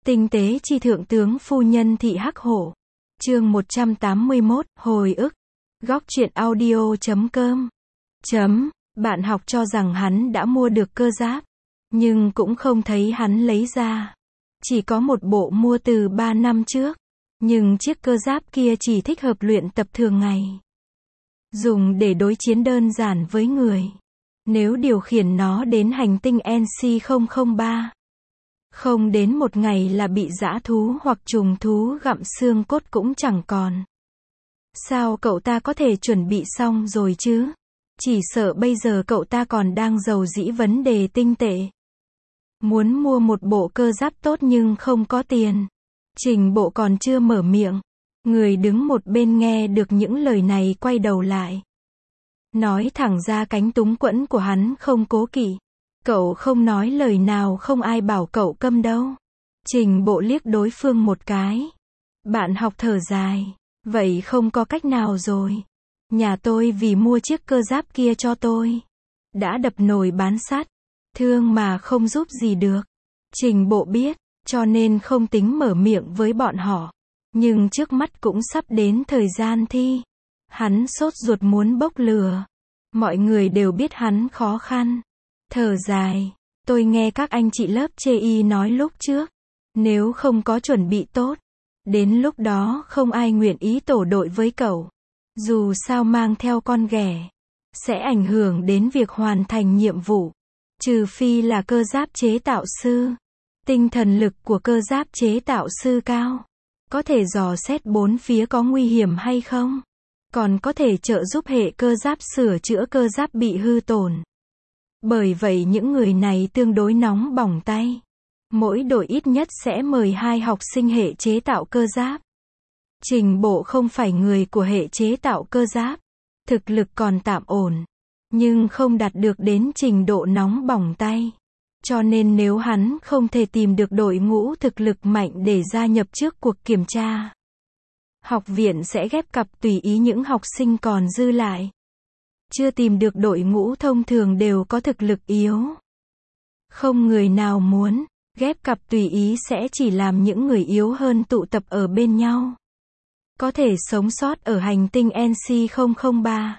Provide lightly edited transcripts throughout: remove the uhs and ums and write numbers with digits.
Tinh tế chi thượng tướng phu nhân thị Hắc Hổ. Chương 181, hồi ức. Góc truyện audio.com. Bạn học cho rằng hắn đã mua được cơ giáp, nhưng cũng không thấy hắn lấy ra. Chỉ có một bộ mua từ 3 năm trước, nhưng chiếc cơ giáp kia chỉ thích hợp luyện tập thường ngày. Dùng để đối chiến đơn giản với người. Nếu điều khiển nó đến hành tinh NC003, không đến một ngày là bị dã thú hoặc trùng thú gặm xương cốt cũng chẳng còn. Sao cậu ta có thể chuẩn bị xong rồi chứ? Chỉ sợ bây giờ cậu ta còn đang rầu rĩ vấn đề tinh tệ. Muốn mua một bộ cơ giáp tốt nhưng không có tiền. Trình Bộ còn chưa mở miệng. Người đứng một bên nghe được những lời này quay đầu lại. Nói thẳng ra cánh túng quẫn của hắn không cố kỵ. Cậu không nói lời nào, không ai bảo cậu câm đâu. Trình Bộ liếc đối phương một cái. Bạn học thở dài. Vậy không có cách nào rồi. Nhà tôi vì mua chiếc cơ giáp kia cho tôi, đã đập nồi bán sắt. Thương mà không giúp gì được. Trình Bộ biết, cho nên không tính mở miệng với bọn họ. Nhưng trước mắt cũng sắp đến thời gian thi. Hắn sốt ruột muốn bốc lửa. Mọi người đều biết hắn khó khăn. Thở dài, tôi nghe các anh chị lớp chê y nói lúc trước, nếu không có chuẩn bị tốt, đến lúc đó không ai nguyện ý tổ đội với cậu. Dù sao mang theo con ghẻ, sẽ ảnh hưởng đến việc hoàn thành nhiệm vụ. Trừ phi là cơ giáp chế tạo sư. Tinh thần lực của cơ giáp chế tạo sư cao. Có thể dò xét bốn phía có nguy hiểm hay không. Còn có thể trợ giúp hệ cơ giáp sửa chữa cơ giáp bị hư tổn. Bởi vậy những người này tương đối nóng bỏng tay. Mỗi đội ít nhất sẽ mời 2 học sinh hệ chế tạo cơ giáp. Trình Bộ không phải người của hệ chế tạo cơ giáp. Thực lực còn tạm ổn. Nhưng không đạt được đến trình độ nóng bỏng tay. Cho nên nếu hắn không thể tìm được đội ngũ thực lực mạnh để gia nhập trước cuộc kiểm tra, học viện sẽ ghép cặp tùy ý những học sinh còn dư lại. Chưa tìm được đội ngũ thông thường đều có thực lực yếu. Không người nào muốn, ghép cặp tùy ý sẽ chỉ làm những người yếu hơn tụ tập ở bên nhau. Có thể sống sót ở hành tinh NC003.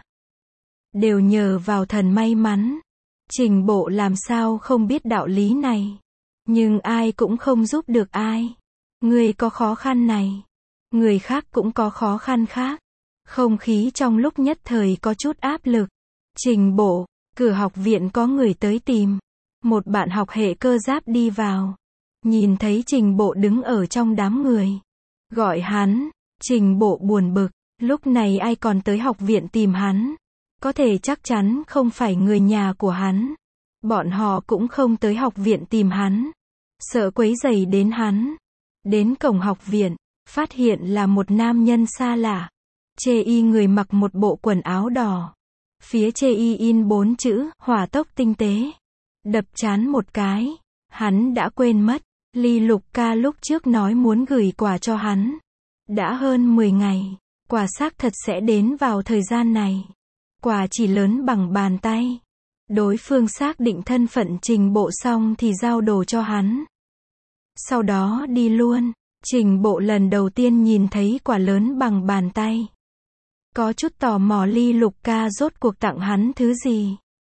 Đều nhờ vào thần may mắn. Trình Bộ làm sao không biết đạo lý này. Nhưng ai cũng không giúp được ai. Người có khó khăn này, người khác cũng có khó khăn khác. Không khí trong lúc nhất thời có chút áp lực. Trình Bộ, cửa học viện có người tới tìm. Một bạn học hệ cơ giáp đi vào. Nhìn thấy Trình Bộ đứng ở trong đám người. Gọi hắn. Trình Bộ buồn bực. Lúc này ai còn tới học viện tìm hắn. Có thể chắc chắn không phải người nhà của hắn. Bọn họ cũng không tới học viện tìm hắn. Sợ quấy rầy đến hắn. Đến cổng học viện, phát hiện là một nam nhân xa lạ. Chê y người mặc một bộ quần áo đỏ. Phía chê y in 4 chữ, hỏa tốc tinh tế. Đập trán một cái. Hắn đã quên mất. Ly Lục ca lúc trước nói muốn gửi quà cho hắn. Đã hơn 10 ngày. Quà xác thật sẽ đến vào thời gian này. Quà chỉ lớn bằng bàn tay. Đối phương xác định thân phận Trình Bộ xong thì giao đồ cho hắn. Sau đó đi luôn. Trình Bộ lần đầu tiên nhìn thấy quà lớn bằng bàn tay. Có chút tò mò Ly Lục ca rốt cuộc tặng hắn thứ gì.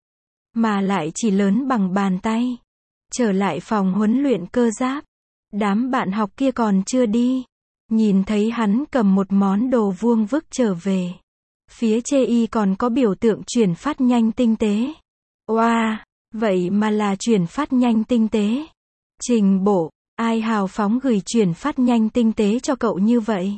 Mà lại chỉ lớn bằng bàn tay. Trở lại phòng huấn luyện cơ giáp. Đám bạn học kia còn chưa đi. Nhìn thấy hắn cầm một món đồ vuông vức trở về. Phía chê y còn có biểu tượng chuyển phát nhanh tinh tế. Wow, vậy mà là chuyển phát nhanh tinh tế. Trình Bộ, ai hào phóng gửi chuyển phát nhanh tinh tế cho cậu như vậy?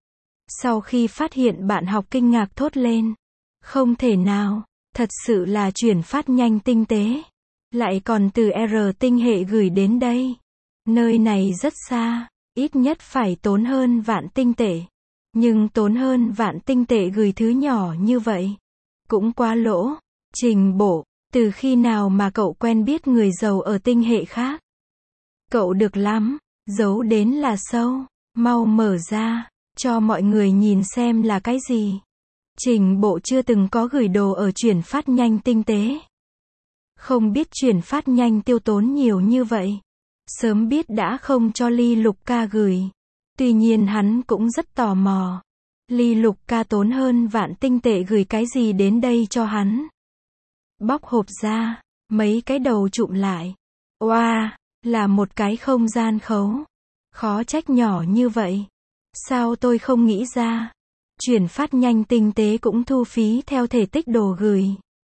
Sau khi phát hiện bạn học kinh ngạc thốt lên. Không thể nào, thật sự là chuyển phát nhanh tinh tế. Lại còn từ R tinh hệ gửi đến đây. Nơi này rất xa, ít nhất phải tốn hơn vạn tinh tệ. Nhưng tốn hơn vạn tinh tệ gửi thứ nhỏ như vậy. Cũng quá lỗ. Trình Bộ, từ khi nào mà cậu quen biết người giàu ở tinh hệ khác? Cậu được lắm, giấu đến là sâu. Mau mở ra, cho mọi người nhìn xem là cái gì. Trình Bộ chưa từng có gửi đồ ở chuyển phát nhanh tinh tế. Không biết chuyển phát nhanh tiêu tốn nhiều như vậy. Sớm biết đã không cho Ly Lục ca gửi. Tuy nhiên hắn cũng rất tò mò. Ly Lục ca tốn hơn vạn tinh tệ gửi cái gì đến đây cho hắn. Bóc hộp ra, mấy cái đầu chụm lại. Oa, là một cái không gian khấu. Khó trách nhỏ như vậy. Sao tôi không nghĩ ra. Chuyển phát nhanh tinh tế cũng thu phí theo thể tích đồ gửi.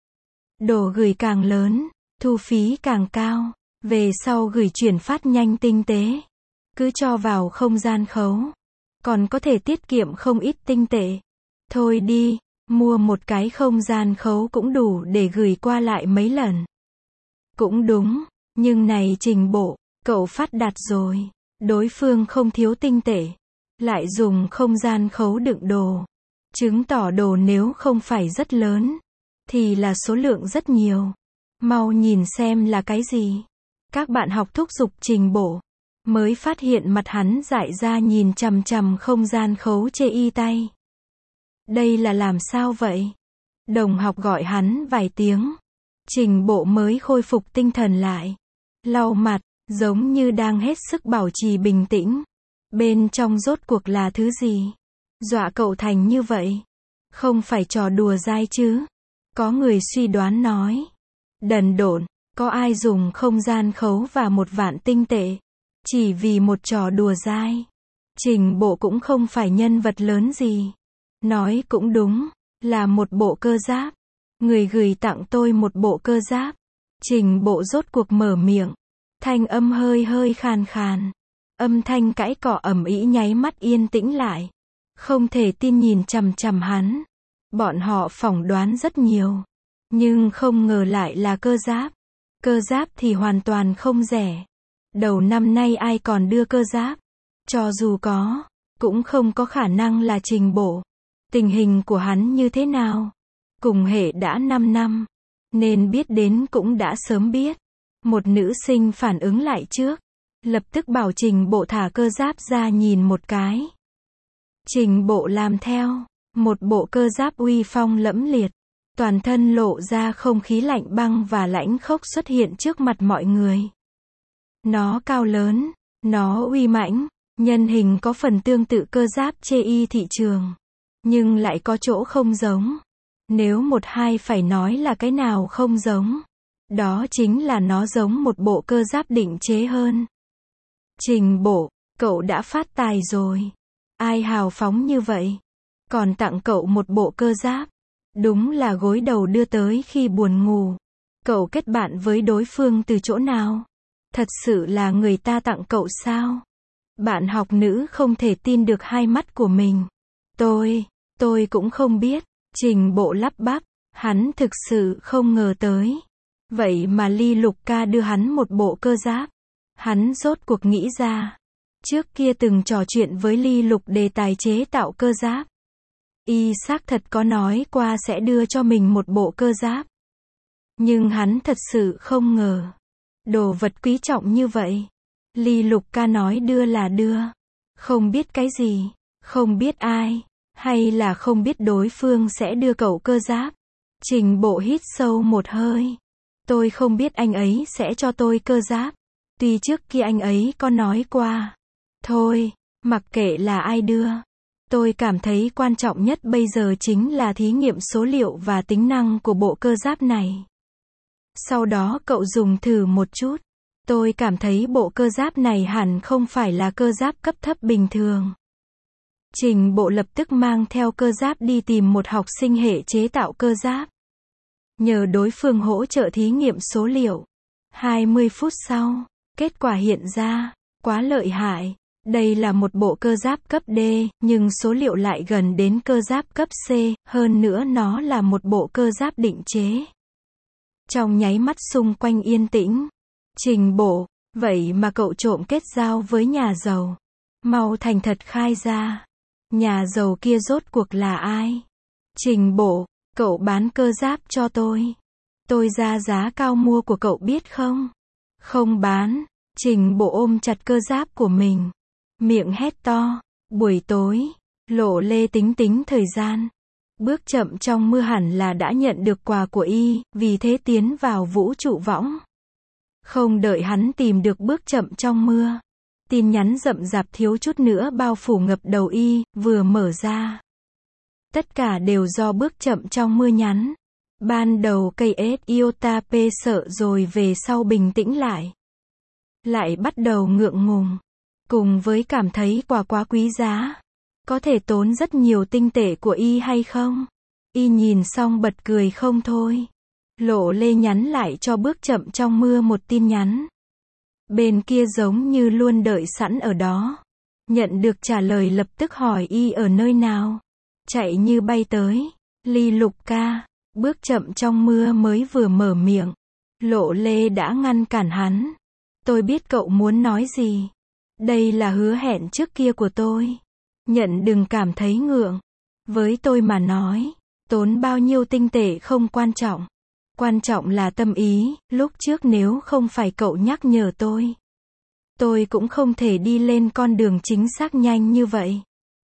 Đồ gửi càng lớn, thu phí càng cao. Về sau gửi chuyển phát nhanh tinh tế, cứ cho vào không gian khấu. Còn có thể tiết kiệm không ít tinh tệ. Thôi đi, mua một cái không gian khấu cũng đủ để gửi qua lại mấy lần. Cũng đúng, nhưng này Trình Bộ, cậu phát đạt rồi. Đối phương không thiếu tinh tệ, lại dùng không gian khấu đựng đồ. Chứng tỏ đồ nếu không phải rất lớn, thì là số lượng rất nhiều. Mau nhìn xem là cái gì. Các bạn học thúc giục Trình Bộ. Mới phát hiện mặt hắn dại ra nhìn chằm chằm không gian khấu chê y tay. Đây là làm sao vậy? Đồng học gọi hắn vài tiếng. Trình Bộ mới khôi phục tinh thần lại. Lau mặt, giống như đang hết sức bảo trì bình tĩnh. Bên trong rốt cuộc là thứ gì? Dọa cậu thành như vậy? Không phải trò đùa dai chứ? Có người suy đoán nói. Đần độn, có ai dùng không gian khấu và 1 vạn tinh tệ chỉ vì một trò đùa dai? Trình Bộ cũng không phải nhân vật lớn gì. Nói cũng đúng, là một bộ cơ giáp. Người gửi tặng tôi một bộ cơ giáp. Trình Bộ rốt cuộc mở miệng. Thanh âm hơi hơi khàn khàn. Âm thanh cãi cọ ầm ĩ nháy mắt yên tĩnh lại. Không thể tin nhìn chằm chằm hắn. Bọn họ phỏng đoán rất nhiều, nhưng không ngờ lại là cơ giáp. Cơ giáp thì hoàn toàn không rẻ. Đầu năm nay ai còn đưa cơ giáp? Cho dù có, cũng không có khả năng là Trình Bộ. Tình hình của hắn như thế nào? Cùng hệ đã 5 năm, nên biết đến cũng đã sớm biết. Một nữ sinh phản ứng lại trước, lập tức bảo Trình Bộ thả cơ giáp ra nhìn một cái. Trình Bộ làm theo, một bộ cơ giáp uy phong lẫm liệt, toàn thân lộ ra không khí lạnh băng và lãnh khốc xuất hiện trước mặt mọi người. Nó cao lớn, nó uy mãnh, nhân hình có phần tương tự cơ giáp chê y thị trường, nhưng lại có chỗ không giống. Nếu một hai phải nói là cái nào không giống, đó chính là nó giống một bộ cơ giáp định chế hơn. Trình Bộ, cậu đã phát tài rồi. Ai hào phóng như vậy? Còn tặng cậu một bộ cơ giáp. Đúng là gối đầu đưa tới khi buồn ngủ. Cậu kết bạn với đối phương từ chỗ nào? Thật sự là người ta tặng cậu sao? Bạn học nữ không thể tin được hai mắt của mình. Tôi cũng không biết. Trình Bộ lắp bắp, hắn thực sự không ngờ tới. Vậy mà Ly Lục ca đưa hắn một bộ cơ giáp. Hắn rốt cuộc nghĩ ra. Trước kia từng trò chuyện với Ly Lục đề tài chế tạo cơ giáp. Y xác thật có nói qua sẽ đưa cho mình một bộ cơ giáp. Nhưng hắn thật sự không ngờ. Đồ vật quý trọng như vậy. Ly Lục ca nói đưa là đưa. Không biết cái gì, không biết ai, hay là không biết đối phương sẽ đưa cậu cơ giáp. Trình Bộ hít sâu một hơi. Tôi không biết anh ấy sẽ cho tôi cơ giáp. Tuy trước kia anh ấy có nói qua. Thôi, mặc kệ là ai đưa. Tôi cảm thấy quan trọng nhất bây giờ chính là thí nghiệm số liệu và tính năng của bộ cơ giáp này. Sau đó cậu dùng thử một chút. Tôi cảm thấy bộ cơ giáp này hẳn không phải là cơ giáp cấp thấp bình thường. Trình Bộ lập tức mang theo cơ giáp đi tìm một học sinh hệ chế tạo cơ giáp. Nhờ đối phương hỗ trợ thí nghiệm số liệu. 20 phút sau, kết quả hiện ra, quá lợi hại. Đây là một bộ cơ giáp cấp D, nhưng số liệu lại gần đến cơ giáp cấp C, hơn nữa nó là một bộ cơ giáp định chế. Trong nháy mắt xung quanh yên tĩnh. Trình Bộ, vậy mà cậu trộm kết giao với nhà giàu. Mau thành thật khai ra. Nhà giàu kia rốt cuộc là ai? Trình Bộ, cậu bán cơ giáp cho tôi. Tôi ra giá cao mua của cậu biết không? Không bán. Trình Bộ ôm chặt cơ giáp của mình. Miệng hét to. Buổi tối, Lộ Lê tính thời gian. Bước chậm trong mưa hẳn là đã nhận được quà của y, vì thế tiến vào vũ trụ võng. Không đợi hắn tìm được bước chậm trong mưa. Tin nhắn rậm rạp thiếu chút nữa bao phủ ngập đầu y, vừa mở ra. Tất cả đều do bước chậm trong mưa nhắn. Ban đầu cây iota p sợ rồi về sau bình tĩnh lại. Lại bắt đầu ngượng ngùng. Cùng với cảm thấy quà quá quý giá. Có thể tốn rất nhiều tinh tệ của y hay không? Y nhìn xong bật cười không thôi. Lộ Lê nhắn lại cho bước chậm trong mưa một tin nhắn. Bên kia giống như luôn đợi sẵn ở đó. Nhận được trả lời lập tức hỏi y ở nơi nào. Chạy như bay tới. Ly Lục ca. Bước chậm trong mưa mới vừa mở miệng. Lộ Lê đã ngăn cản hắn. Tôi biết cậu muốn nói gì. Đây là hứa hẹn trước kia của tôi. Nhận đừng cảm thấy ngượng. Với tôi mà nói, tốn bao nhiêu tinh tệ không quan trọng. Quan trọng là tâm ý, lúc trước nếu không phải cậu nhắc nhở tôi cũng không thể đi lên con đường chính xác nhanh như vậy.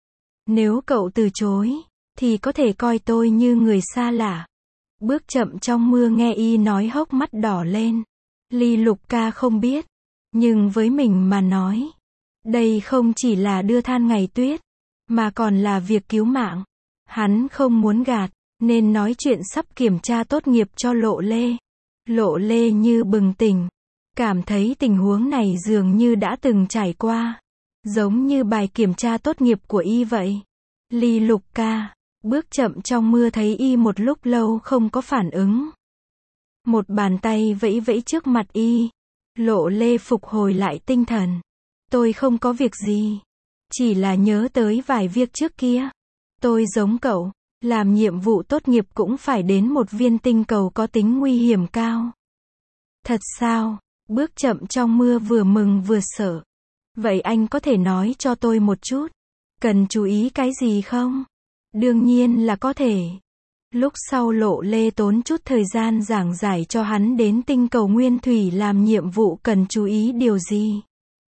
Nếu cậu từ chối, thì có thể coi tôi như người xa lạ. Bước chậm trong mưa nghe y nói hốc mắt đỏ lên. Ly Lục ca không biết, nhưng với mình mà nói, đây không chỉ là đưa than ngày tuyết, mà còn là việc cứu mạng. Hắn không muốn gạt, nên nói chuyện sắp kiểm tra tốt nghiệp cho Lộ Lê. Lộ Lê như bừng tỉnh, cảm thấy tình huống này dường như đã từng trải qua, giống như bài kiểm tra tốt nghiệp của y vậy. Ly Lục ca, bước chậm trong mưa thấy y một lúc lâu không có phản ứng. Một bàn tay vẫy vẫy trước mặt y. Lộ Lê phục hồi lại tinh thần. Tôi không có việc gì. Chỉ là nhớ tới vài việc trước kia. Tôi giống cậu, làm nhiệm vụ tốt nghiệp cũng phải đến một viên tinh cầu có tính nguy hiểm cao. Thật sao? Bước chậm trong mưa vừa mừng vừa sợ. Vậy anh có thể nói cho tôi một chút? Cần chú ý cái gì không? Đương nhiên là có thể. Lúc sau Lộ Lê tốn chút thời gian giảng giải cho hắn đến tinh cầu Nguyên Thủy làm nhiệm vụ cần chú ý điều gì.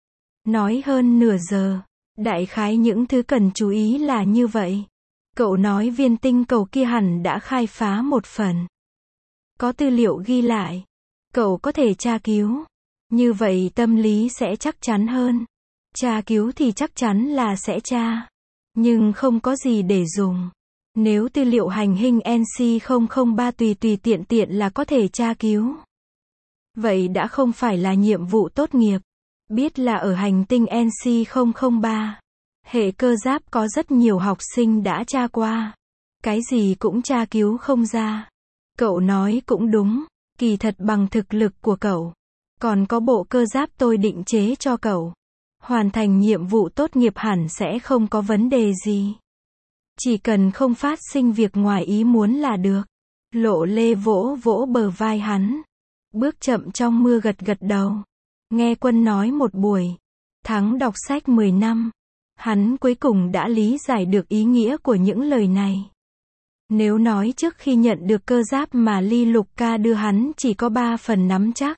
Nói hơn nửa giờ. Đại khái những thứ cần chú ý là như vậy. Cậu nói viên tinh cầu kia hẳn đã khai phá một phần. Có tư liệu ghi lại. Cậu có thể tra cứu. Như vậy tâm lý sẽ chắc chắn hơn. Tra cứu thì chắc chắn là sẽ tra. Nhưng không có gì để dùng. Nếu tư liệu hành hình NC003 tùy tiện là có thể tra cứu. Vậy đã không phải là nhiệm vụ tốt nghiệp. Biết là ở hành tinh NC003. Hệ cơ giáp có rất nhiều học sinh đã tra qua. Cái gì cũng tra cứu không ra. Cậu nói cũng đúng. Kỳ thật bằng thực lực của cậu. Còn có bộ cơ giáp tôi định chế cho cậu. Hoàn thành nhiệm vụ tốt nghiệp hẳn sẽ không có vấn đề gì. Chỉ cần không phát sinh việc ngoài ý muốn là được. Lộ Lê vỗ vỗ bờ vai hắn. Bước chậm trong mưa gật gật đầu. Nghe Quân nói một buổi. Thắng đọc sách 10 năm. Hắn cuối cùng đã lý giải được ý nghĩa của những lời này. Nếu nói trước khi nhận được cơ giáp mà Ly Lục ca đưa hắn chỉ có 3 phần nắm chắc.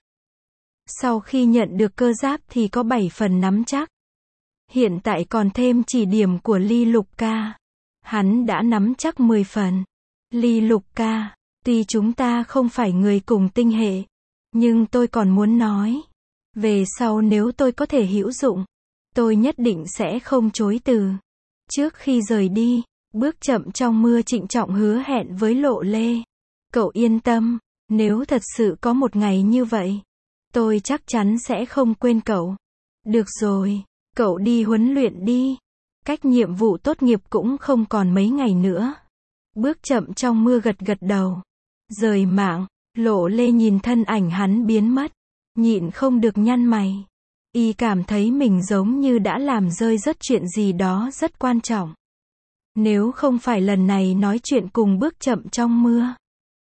Sau khi nhận được cơ giáp thì có 7 phần nắm chắc. Hiện tại còn thêm chỉ điểm của Ly Lục ca. Hắn đã nắm chắc 10 phần. Ly Lục ca, tuy chúng ta không phải người cùng tinh hệ, nhưng tôi còn muốn nói. Về sau nếu tôi có thể hữu dụng, tôi nhất định sẽ không chối từ. Trước khi rời đi, bước chậm trong mưa trịnh trọng hứa hẹn với Lộ Lê. Cậu yên tâm, nếu thật sự có một ngày như vậy, tôi chắc chắn sẽ không quên cậu. Được rồi, cậu đi huấn luyện đi. Cách nhiệm vụ tốt nghiệp cũng không còn mấy ngày nữa. Bước chậm trong mưa gật gật đầu. Rời mạng, Lộ Lê nhìn thân ảnh hắn biến mất. Nhịn không được nhăn mày. Y cảm thấy mình giống như đã làm rơi rớt chuyện gì đó rất quan trọng. Nếu không phải lần này nói chuyện cùng bước chậm trong mưa.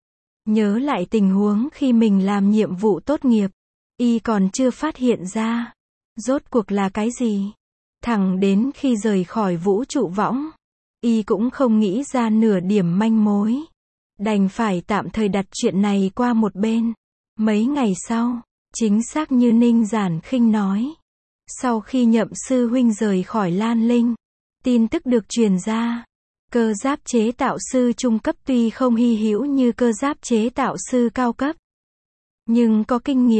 Nhớ lại tình huống khi mình làm nhiệm vụ tốt nghiệp. Y còn chưa phát hiện ra. Rốt cuộc là cái gì? Thẳng đến khi rời khỏi vũ trụ võng. Y cũng không nghĩ ra nửa điểm manh mối. Đành phải tạm thời đặt chuyện này qua một bên. Mấy ngày sau, chính xác như Ninh Giản Khinh nói. Sau khi Nhậm sư huynh rời khỏi Lan Linh, tin tức được truyền ra. Cơ giáp chế tạo sư trung cấp tuy không hy hữu như cơ giáp chế tạo sư cao cấp, nhưng có kinh nghiệm,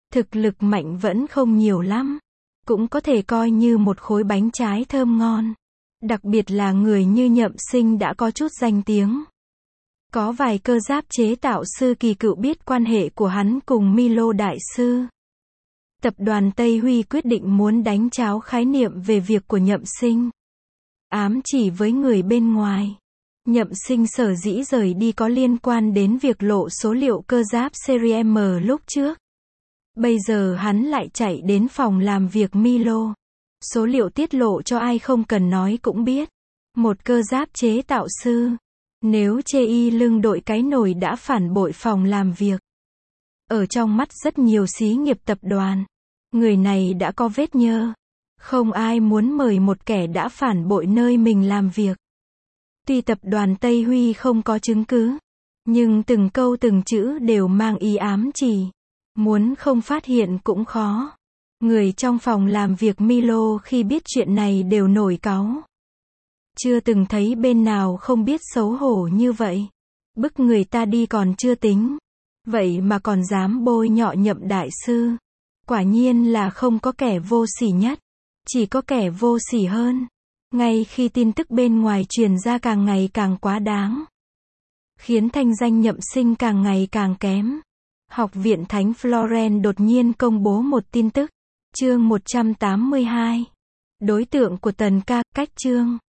Thực lực mạnh vẫn không nhiều lắm. Cũng có thể coi như một khối bánh trái thơm ngon. Đặc biệt là người như Nhậm Sinh đã có chút danh tiếng. Có vài cơ giáp chế tạo sư kỳ cựu biết quan hệ của hắn cùng Milo đại sư. Tập đoàn Tây Huy quyết định muốn đánh tráo khái niệm về việc của Nhậm Sinh. Ám chỉ với người bên ngoài. Nhậm Sinh sở dĩ rời đi có liên quan đến việc lộ số liệu cơ giáp series M lúc trước. Bây giờ hắn lại chạy đến phòng làm việc Milo. Số liệu tiết lộ cho ai không cần nói cũng biết. Một cơ giáp chế tạo sư. Nếu chê y lưng đội cái nồi đã phản bội phòng làm việc. Ở trong mắt rất nhiều xí nghiệp tập đoàn. Người này đã có vết nhơ. Không ai muốn mời một kẻ đã phản bội nơi mình làm việc. Tuy tập đoàn Tây Huy không có chứng cứ. Nhưng từng câu từng chữ đều mang ý ám chỉ. Muốn không phát hiện cũng khó. Người trong phòng làm việc Milo khi biết chuyện này đều nổi cáu. Chưa từng thấy bên nào không biết xấu hổ như vậy. Bức người ta đi còn chưa tính. Vậy mà còn dám bôi nhọ Nhậm đại sư. Quả nhiên là không có kẻ vô sỉ nhất. Chỉ có kẻ vô sỉ hơn. Ngay khi tin tức bên ngoài truyền ra càng ngày càng quá đáng. Khiến thanh danh Nhậm Sinh càng ngày càng kém. Học viện Thánh Florence đột nhiên công bố một tin tức. Chương 182. Đối tượng của Tần Ca, cách chương.